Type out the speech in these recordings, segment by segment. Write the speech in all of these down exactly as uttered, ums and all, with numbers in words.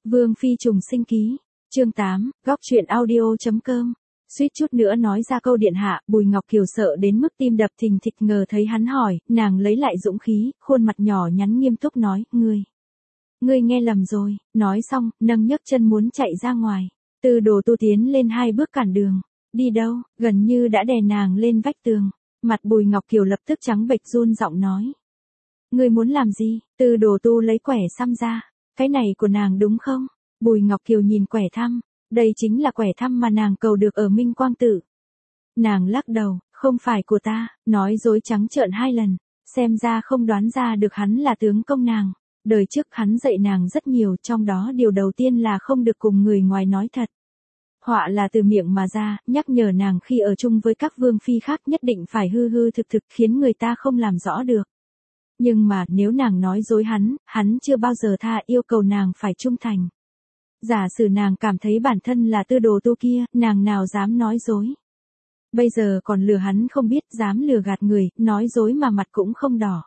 Vương Phi trùng sinh ký, chương tám, góc truyện audio.com. Suýt chút nữa nói ra câu điện hạ, Bùi Ngọc Kiều sợ đến mức tim đập thình thịch, ngờ thấy hắn hỏi, nàng lấy lại dũng khí, khuôn mặt nhỏ nhắn nghiêm túc nói, ngươi, ngươi nghe lầm rồi, nói xong, nâng nhấc chân muốn chạy ra ngoài. Tư Đồ Tu tiến lên hai bước cản đường, đi đâu, gần như đã đè nàng lên vách tường. Mặt Bùi Ngọc Kiều lập tức trắng bệch, run giọng nói, ngươi muốn làm gì? Tư Đồ Tu lấy quẻ xăm ra, cái này của nàng đúng không? Bùi Ngọc Kiều nhìn quẻ thăm, đây chính là quẻ thăm mà nàng cầu được ở Minh Quang Tự. Nàng lắc đầu, không phải của ta, nói dối trắng trợn hai lần, xem ra không đoán ra được hắn là tướng công nàng. Đời trước hắn dạy nàng rất nhiều, trong đó điều đầu tiên là không được cùng người ngoài nói thật. Họa là từ miệng mà ra, nhắc nhở nàng khi ở chung với các vương phi khác nhất định phải hư hư thực thực, khiến người ta không làm rõ được. Nhưng mà nếu nàng nói dối hắn, hắn chưa bao giờ tha, yêu cầu nàng phải trung thành. Giả sử nàng cảm thấy bản thân là Tư Đồ Tu kia, nàng nào dám nói dối. Bây giờ còn lừa hắn không biết, dám lừa gạt người, nói dối mà mặt cũng không đỏ.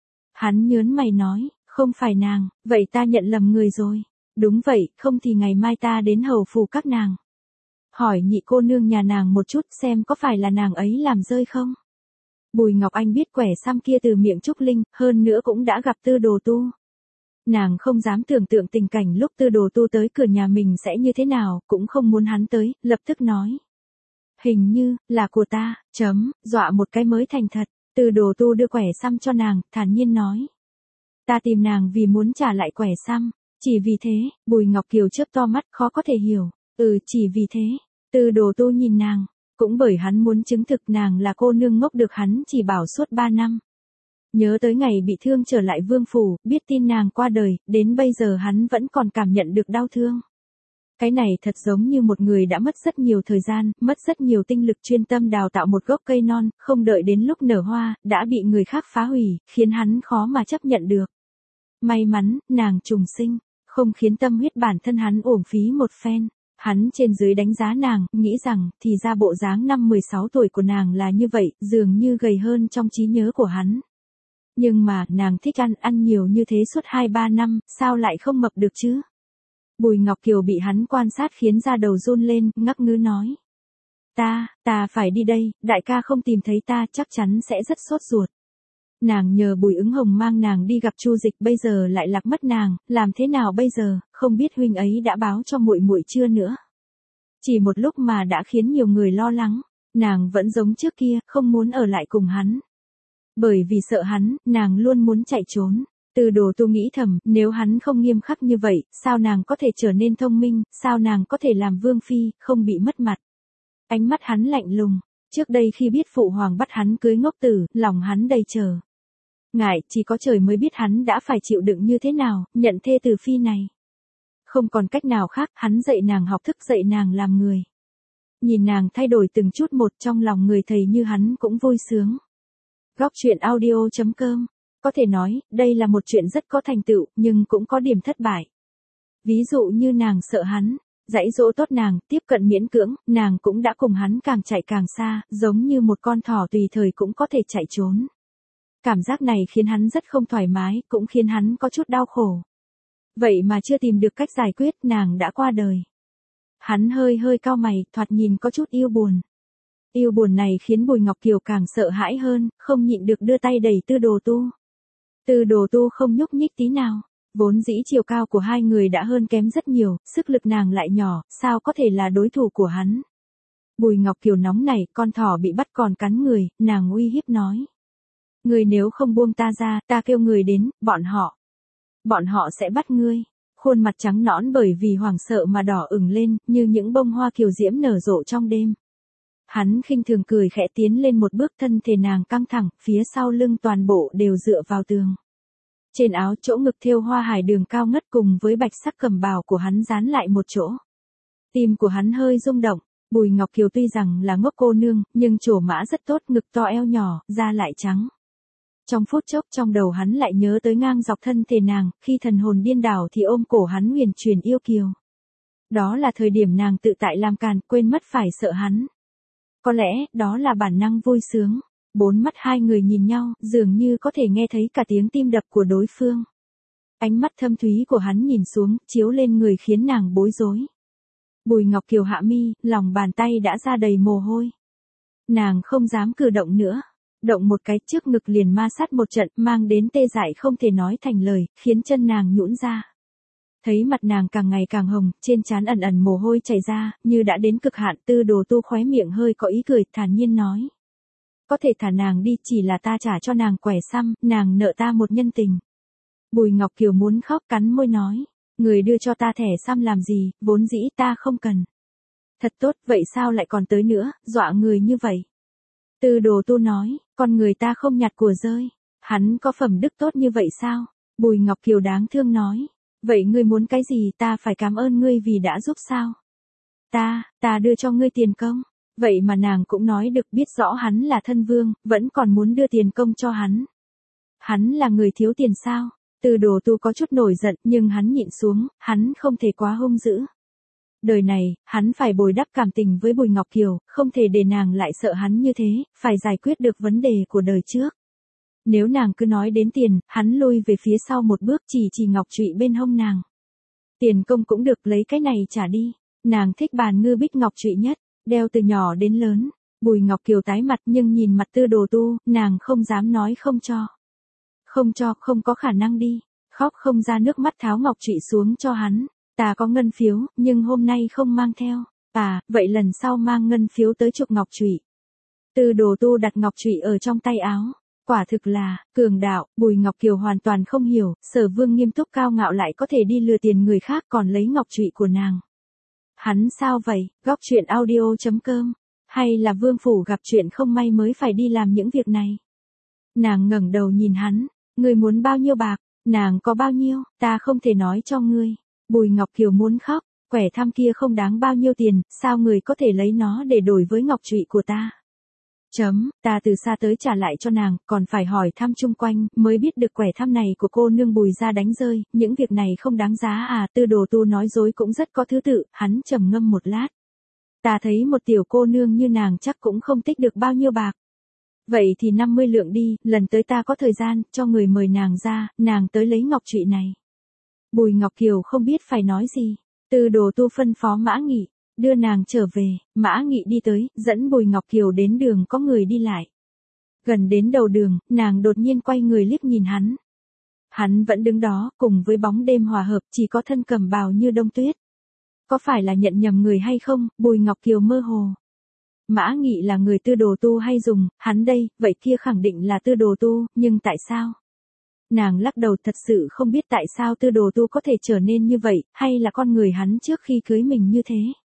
Hắn nhớn mày nói, không phải nàng, vậy ta nhận lầm người rồi. Đúng vậy, không thì ngày mai ta đến hầu phủ các nàng. Hỏi nhị cô nương nhà nàng một chút xem có phải là nàng ấy làm rơi không? Bùi Ngọc Anh biết quẻ xăm kia từ miệng Trúc Linh, hơn nữa cũng đã gặp Tư Đồ Tu. Nàng không dám tưởng tượng tình cảnh lúc Tư Đồ Tu tới cửa nhà mình sẽ như thế nào, cũng không muốn hắn tới, lập tức nói. Hình như, là của ta, chấm, dọa một cái mới thành thật. Tư Đồ Tu đưa quẻ xăm cho nàng, thản nhiên nói. Ta tìm nàng vì muốn trả lại quẻ xăm, chỉ vì thế. Bùi Ngọc Kiều chớp to mắt, khó có thể hiểu. Ừ, chỉ vì thế. Tư Đồ Tu nhìn nàng, cũng bởi hắn muốn chứng thực nàng là cô nương ngốc được hắn chỉ bảo suốt ba năm. Nhớ tới ngày bị thương trở lại vương phủ, biết tin nàng qua đời, đến bây giờ hắn vẫn còn cảm nhận được đau thương. Cái này thật giống như một người đã mất rất nhiều thời gian, mất rất nhiều tinh lực chuyên tâm đào tạo một gốc cây non, không đợi đến lúc nở hoa, đã bị người khác phá hủy, khiến hắn khó mà chấp nhận được. May mắn, nàng trùng sinh, không khiến tâm huyết bản thân hắn uổng phí một phen. Hắn trên dưới đánh giá nàng, nghĩ rằng, thì ra bộ dáng năm mười sáu tuổi của nàng là như vậy, dường như gầy hơn trong trí nhớ của hắn. Nhưng mà, nàng thích ăn, ăn nhiều như thế suốt hai ba năm, sao lại không mập được chứ? Bùi Ngọc Kiều bị hắn quan sát khiến da đầu run lên, ngắc ngứ nói. Ta, ta phải đi đây, đại ca không tìm thấy ta chắc chắn sẽ rất sốt ruột. Nàng nhờ Bùi Ứng Hồng mang nàng đi gặp Chu Dịch, bây giờ lại lạc mất nàng, làm thế nào bây giờ, không biết huynh ấy đã báo cho muội muội chưa nữa. Chỉ một lúc mà đã khiến nhiều người lo lắng, nàng vẫn giống trước kia, không muốn ở lại cùng hắn. Bởi vì sợ hắn, nàng luôn muốn chạy trốn. Tư Đồ Tu nghĩ thầm, nếu hắn không nghiêm khắc như vậy, sao nàng có thể trở nên thông minh, sao nàng có thể làm vương phi, không bị mất mặt. Ánh mắt hắn lạnh lùng, trước đây khi biết phụ hoàng bắt hắn cưới ngốc tử, lòng hắn đầy chờ. Ngại, chỉ có trời mới biết hắn đã phải chịu đựng như thế nào, nhận thê từ phi này. Không còn cách nào khác, hắn dạy nàng học thức, dạy nàng làm người. Nhìn nàng thay đổi từng chút một, trong lòng người thầy như hắn cũng vui sướng. Góc truyện audio.com. Có thể nói, đây là một chuyện rất có thành tựu, nhưng cũng có điểm thất bại. Ví dụ như nàng sợ hắn, dạy dỗ tốt nàng, tiếp cận miễn cưỡng, nàng cũng đã cùng hắn càng chạy càng xa, giống như một con thỏ tùy thời cũng có thể chạy trốn. Cảm giác này khiến hắn rất không thoải mái, cũng khiến hắn có chút đau khổ. Vậy mà chưa tìm được cách giải quyết, nàng đã qua đời. Hắn hơi hơi cau mày, thoạt nhìn có chút yêu buồn. Yêu buồn này khiến Bùi Ngọc Kiều càng sợ hãi hơn, không nhịn được đưa tay đẩy Tư Đồ Tu. Tư Đồ Tu không nhúc nhích tí nào, vốn dĩ chiều cao của hai người đã hơn kém rất nhiều, sức lực nàng lại nhỏ, sao có thể là đối thủ của hắn. Bùi Ngọc Kiều nóng nảy, con thỏ bị bắt còn cắn người, nàng uy hiếp nói. Người nếu không buông ta ra, ta kêu người đến, bọn họ. Bọn họ sẽ bắt ngươi. Khuôn mặt trắng nõn bởi vì hoảng sợ mà đỏ ửng lên, như những bông hoa kiều diễm nở rộ trong đêm. Hắn khinh thường cười khẽ tiến lên một bước, thân thể nàng căng thẳng, phía sau lưng toàn bộ đều dựa vào tường. Trên áo chỗ ngực thêu hoa hải đường cao ngất cùng với bạch sắc cẩm bào của hắn dán lại một chỗ. Tim của hắn hơi rung động, Bùi Ngọc Kiều tuy rằng là ngốc cô nương, nhưng trổ mã rất tốt, ngực to eo nhỏ, da lại trắng. Trong phút chốc trong đầu hắn lại nhớ tới ngang dọc thân thể nàng, khi thần hồn điên đảo thì ôm cổ hắn huyền truyền yêu kiều. Đó là thời điểm nàng tự tại làm càn, quên mất phải sợ hắn. Có lẽ, đó là bản năng vui sướng. Bốn mắt hai người nhìn nhau, dường như có thể nghe thấy cả tiếng tim đập của đối phương. Ánh mắt thâm thúy của hắn nhìn xuống, chiếu lên người khiến nàng bối rối. Bùi Ngọc Kiều hạ mi, lòng bàn tay đã ra đầy mồ hôi. Nàng không dám cử động nữa. Động một cái trước ngực liền ma sát một trận, mang đến tê dại không thể nói thành lời, khiến chân nàng nhũn ra. Thấy mặt nàng càng ngày càng hồng, trên trán ẩn ẩn mồ hôi chảy ra, như đã đến cực hạn. Tư Đồ Tu khóe miệng hơi có ý cười, thản nhiên nói. Có thể thả nàng đi, chỉ là ta trả cho nàng quẻ xăm, nàng nợ ta một nhân tình. Bùi Ngọc Kiều muốn khóc, cắn môi nói. Người đưa cho ta thẻ xăm làm gì, vốn dĩ ta không cần. Thật tốt, vậy sao lại còn tới nữa, dọa người như vậy. Tư Đồ Tu nói, con người ta không nhặt của rơi. Hắn có phẩm đức tốt như vậy sao? Bùi Ngọc Kiều đáng thương nói. Vậy ngươi muốn cái gì, ta phải cảm ơn ngươi vì đã giúp sao? Ta, ta đưa cho ngươi tiền công. Vậy mà nàng cũng nói được, biết rõ hắn là thân vương, vẫn còn muốn đưa tiền công cho hắn. Hắn là người thiếu tiền sao? Tư Đồ Tu có chút nổi giận, nhưng hắn nhịn xuống, hắn không thể quá hung dữ. Đời này, hắn phải bồi đắp cảm tình với Bùi Ngọc Kiều, không thể để nàng lại sợ hắn như thế, phải giải quyết được vấn đề của đời trước. Nếu nàng cứ nói đến tiền, hắn lui về phía sau một bước, chỉ chỉ ngọc trụy bên hông nàng. Tiền công cũng được, lấy cái này trả đi. Nàng thích bàn ngư bích ngọc trụy nhất, đeo từ nhỏ đến lớn. Bùi Ngọc Kiều tái mặt nhưng nhìn mặt Tư Đồ Tu, nàng không dám nói không cho. Không cho, không có khả năng đi. Khóc không ra nước mắt, tháo ngọc trụy xuống cho hắn. Ta có ngân phiếu, nhưng hôm nay không mang theo. À, vậy lần sau mang ngân phiếu tới chục ngọc trụy. Tư Đồ Tu đặt ngọc trụy ở trong tay áo. Quả thực là, cường đạo. Bùi Ngọc Kiều hoàn toàn không hiểu, Sở Vương nghiêm túc cao ngạo lại có thể đi lừa tiền người khác còn lấy ngọc trụy của nàng. Hắn sao vậy? Góc truyện audio chấm com. Hay là vương phủ gặp chuyện không may mới phải đi làm những việc này? Nàng ngẩng đầu nhìn hắn. Ngươi muốn bao nhiêu bạc? Nàng có bao nhiêu? Ta không thể nói cho ngươi. Bùi Ngọc Kiều muốn khóc. Quẻ thăm kia không đáng bao nhiêu tiền, sao người có thể lấy nó để đổi với ngọc trụy của ta? Chấm, ta từ xa tới trả lại cho nàng, còn phải hỏi thăm chung quanh, mới biết được quẻ thăm này của cô nương Bùi gia đánh rơi, những việc này không đáng giá à? Tư Đồ Tu nói dối cũng rất có thứ tự, hắn trầm ngâm một lát. Ta thấy một tiểu cô nương như nàng chắc cũng không tích được bao nhiêu bạc. Vậy thì năm mươi lượng đi, lần tới ta có thời gian, cho người mời nàng ra, nàng tới lấy ngọc trụy này. Bùi Ngọc Kiều không biết phải nói gì. Tư Đồ Tu phân phó Mã Nghị, đưa nàng trở về. Mã Nghị đi tới, dẫn Bùi Ngọc Kiều đến đường có người đi lại. Gần đến đầu đường, nàng đột nhiên quay người liếc nhìn hắn. Hắn vẫn đứng đó, cùng với bóng đêm hòa hợp, chỉ có thân cẩm bào như đông tuyết. Có phải là nhận nhầm người hay không? Bùi Ngọc Kiều mơ hồ. Mã Nghị là người Tư Đồ Tu hay dùng, hắn đây, vậy kia khẳng định là Tư Đồ Tu, nhưng tại sao? Nàng lắc đầu, thật sự không biết tại sao Tư Đồ Tu có thể trở nên như vậy, hay là con người hắn trước khi cưới mình như thế.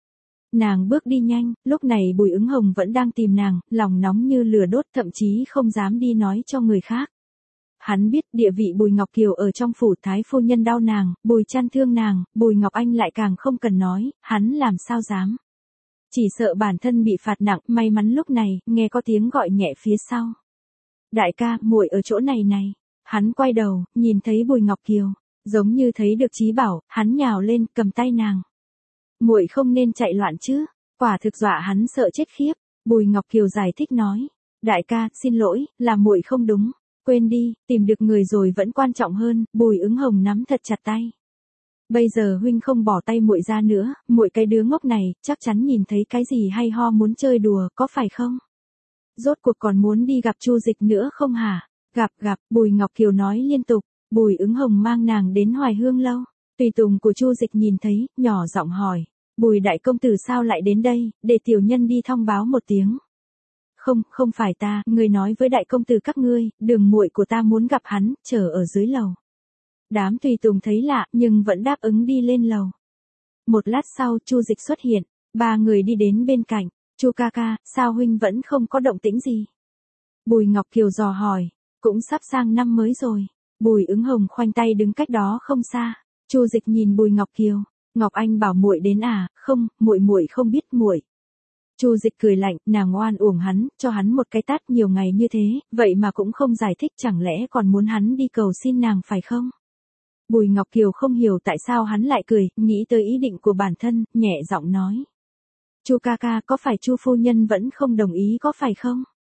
Nàng bước đi nhanh, lúc này Bùi Ứng Hồng vẫn đang tìm nàng, lòng nóng như lửa đốt, thậm chí không dám đi nói cho người khác. Hắn biết địa vị Bùi Ngọc Kiều ở trong phủ thái phu nhân đau nàng, Bùi Chăn thương nàng, Bùi Ngọc Anh lại càng không cần nói, hắn làm sao dám. Chỉ sợ bản thân bị phạt nặng, may mắn lúc này, nghe có tiếng gọi nhẹ phía sau. Đại ca, muội ở chỗ này này. Hắn quay đầu, nhìn thấy Bùi Ngọc Kiều, giống như thấy được chí bảo, hắn nhào lên, cầm tay nàng. Muội không nên chạy loạn chứ, quả thực dọa hắn sợ chết khiếp. Bùi Ngọc Kiều giải thích nói, đại ca, xin lỗi, là muội không đúng, quên đi, tìm được người rồi vẫn quan trọng hơn. Bùi Ứng Hồng nắm thật chặt tay. Bây giờ huynh không bỏ tay muội ra nữa, muội cái đứa ngốc này, chắc chắn nhìn thấy cái gì hay ho muốn chơi đùa, có phải không? Rốt cuộc còn muốn đi gặp Chu Dịch nữa không hả? Gặp gặp, Bùi Ngọc Kiều nói liên tục. Bùi Ứng Hồng mang nàng đến Hoài Hương lâu. Tùy tùng của Chu Dịch nhìn thấy, nhỏ giọng hỏi, Bùi đại công tử sao lại đến đây, để tiểu nhân đi thông báo một tiếng. Không, không phải ta, người nói với đại công tử các ngươi, đường muội của ta muốn gặp hắn, chờ ở dưới lầu. Đám tùy tùng thấy lạ, nhưng vẫn đáp ứng đi lên lầu. Một lát sau, Chu Dịch xuất hiện, ba người đi đến bên cạnh. Chu ca ca, sao huynh vẫn không có động tĩnh gì? Bùi Ngọc Kiều dò hỏi, cũng sắp sang năm mới rồi. Bùi Ứng Hồng khoanh tay đứng cách đó không xa. Chu Dịch nhìn Bùi Ngọc Kiều, Ngọc Anh bảo muội đến à? Không, muội muội không biết muội. Chu Dịch cười lạnh, nàng oan uổng hắn, cho hắn một cái tát nhiều ngày như thế, vậy mà cũng không giải thích, chẳng lẽ còn muốn hắn đi cầu xin nàng phải không? Bùi Ngọc Kiều không hiểu tại sao hắn lại cười, nghĩ tới ý định của bản thân, nhẹ giọng nói. Chu ca ca, có phải Chu phu nhân vẫn không đồng ý có phải không?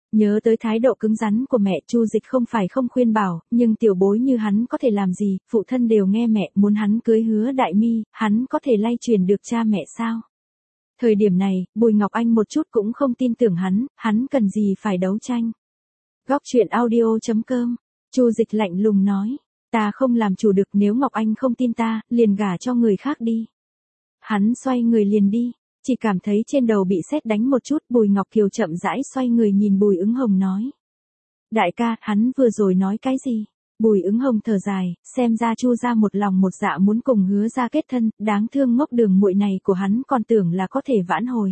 Nhớ tới thái độ cứng rắn của mẹ, Chu Dịch không phải không khuyên bảo, nhưng tiểu bối như hắn có thể làm gì, phụ thân đều nghe mẹ, muốn hắn cưới Hứa Đại Mi, hắn có thể lay truyền được cha mẹ sao? Thời điểm này, Bùi Ngọc Anh một chút cũng không tin tưởng hắn, hắn cần gì phải đấu tranh. Góc truyện audio chấm com, Chu Dịch lạnh lùng nói, ta không làm chủ được, nếu Ngọc Anh không tin ta, liền gả cho người khác đi. Hắn xoay người liền đi, chỉ cảm thấy trên đầu bị sét đánh một chút, Bùi Ngọc Kiều chậm rãi xoay người nhìn Bùi Ứng Hồng nói. Đại ca, hắn vừa rồi nói cái gì? Bùi Ứng Hồng thở dài, xem ra Chu gia một lòng một dạ muốn cùng Hứa gia kết thân, đáng thương ngốc đường muội này của hắn còn tưởng là có thể vãn hồi.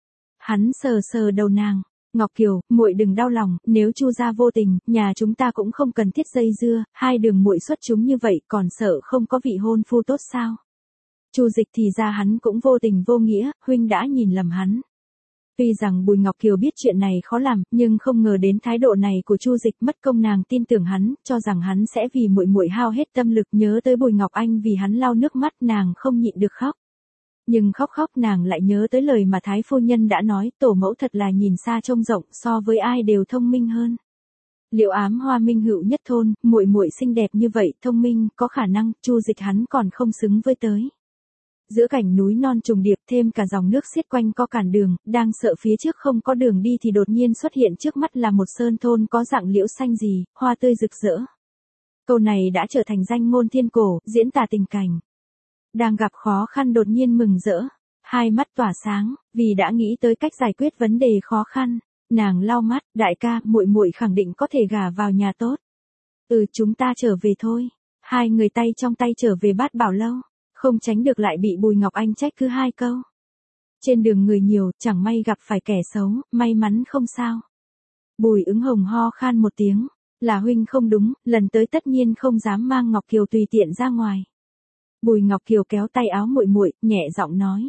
Hắn sờ sờ đầu nàng, Ngọc Kiều, muội đừng đau lòng, nếu Chu gia vô tình, nhà chúng ta cũng không cần thiết dây dưa, hai đường muội xuất chúng như vậy, còn sợ không có vị hôn phu tốt sao? Chu Dịch thì ra hắn cũng vô tình vô nghĩa, huynh đã nhìn lầm hắn. Tuy rằng Bùi Ngọc Kiều biết chuyện này khó làm, nhưng không ngờ đến thái độ này của Chu Dịch, mất công nàng tin tưởng hắn, cho rằng hắn sẽ vì muội muội hao hết tâm lực, nhớ tới Bùi Ngọc Anh vì hắn lau nước mắt, nàng không nhịn được khóc. Nhưng khóc khóc nàng lại nhớ tới lời mà Thái phu nhân đã nói, tổ mẫu thật là nhìn xa trông rộng, so với ai đều thông minh hơn. Liệu ám hoa minh hữu nhất thôn, muội muội xinh đẹp như vậy, thông minh, có khả năng, Chu Dịch hắn còn không xứng với tới. Giữa cảnh núi non trùng điệp, thêm cả dòng nước xiết quanh co cản đường, đang sợ phía trước không có đường đi thì đột nhiên xuất hiện trước mắt là một sơn thôn có dạng liễu xanh gì, hoa tươi rực rỡ. Câu này đã trở thành danh ngôn thiên cổ, diễn tả tình cảnh. Đang gặp khó khăn đột nhiên mừng rỡ, hai mắt tỏa sáng, vì đã nghĩ tới cách giải quyết vấn đề khó khăn. Nàng lau mắt, đại ca, muội muội khẳng định có thể gả vào nhà tốt. Ừ, chúng ta trở về thôi. Hai người tay trong tay trở về Bát Bảo Lâu. Không tránh được lại bị Bùi Ngọc Anh trách cứ hai câu. Trên đường người nhiều, chẳng may gặp phải kẻ xấu, may mắn không sao. Bùi Ứng Hồng ho khan một tiếng, là huynh không đúng, lần tới tất nhiên không dám mang Ngọc Kiều tùy tiện ra ngoài. Bùi Ngọc Kiều kéo tay áo muội muội, nhẹ giọng nói.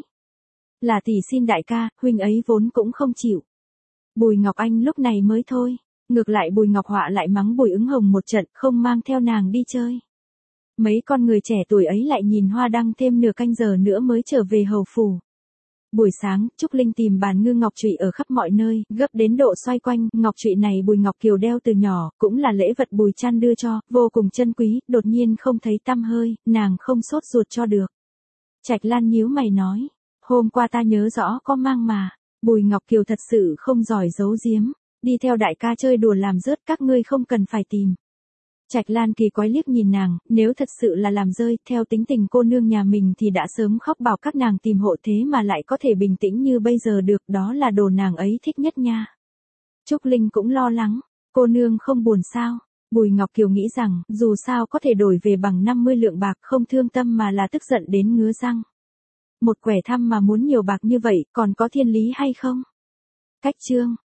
Là tỷ xin đại ca, huynh ấy vốn cũng không chịu. Bùi Ngọc Anh lúc này mới thôi, ngược lại Bùi Ngọc Họa lại mắng Bùi Ứng Hồng một trận, không mang theo nàng đi chơi. Mấy con người trẻ tuổi ấy lại nhìn hoa đăng thêm nửa canh giờ nữa mới trở về hầu phủ. Buổi sáng, Trúc Linh tìm bàn ngư ngọc trụy ở khắp mọi nơi, gấp đến độ xoay quanh, ngọc trụy này Bùi Ngọc Kiều đeo từ nhỏ, cũng là lễ vật Bùi Trăn đưa cho, vô cùng chân quý, đột nhiên không thấy tăm hơi, nàng không sốt ruột cho được. Trạch Lan nhíu mày nói, hôm qua ta nhớ rõ có mang mà, Bùi Ngọc Kiều thật sự không giỏi giấu giếm, đi theo đại ca chơi đùa làm rớt, các ngươi không cần phải tìm. Trạch Lan kỳ quái liếc nhìn nàng, nếu thật sự là làm rơi, theo tính tình cô nương nhà mình thì đã sớm khóc bảo các nàng tìm hộ, thế mà lại có thể bình tĩnh như bây giờ được, đó là đồ nàng ấy thích nhất nha. Trúc Linh cũng lo lắng, cô nương không buồn sao? Bùi Ngọc Kiều nghĩ rằng, dù sao có thể đổi về bằng năm mươi lượng bạc, không thương tâm mà là tức giận đến ngứa răng. Một quẻ thăm mà muốn nhiều bạc như vậy, còn có thiên lý hay không? Cách chương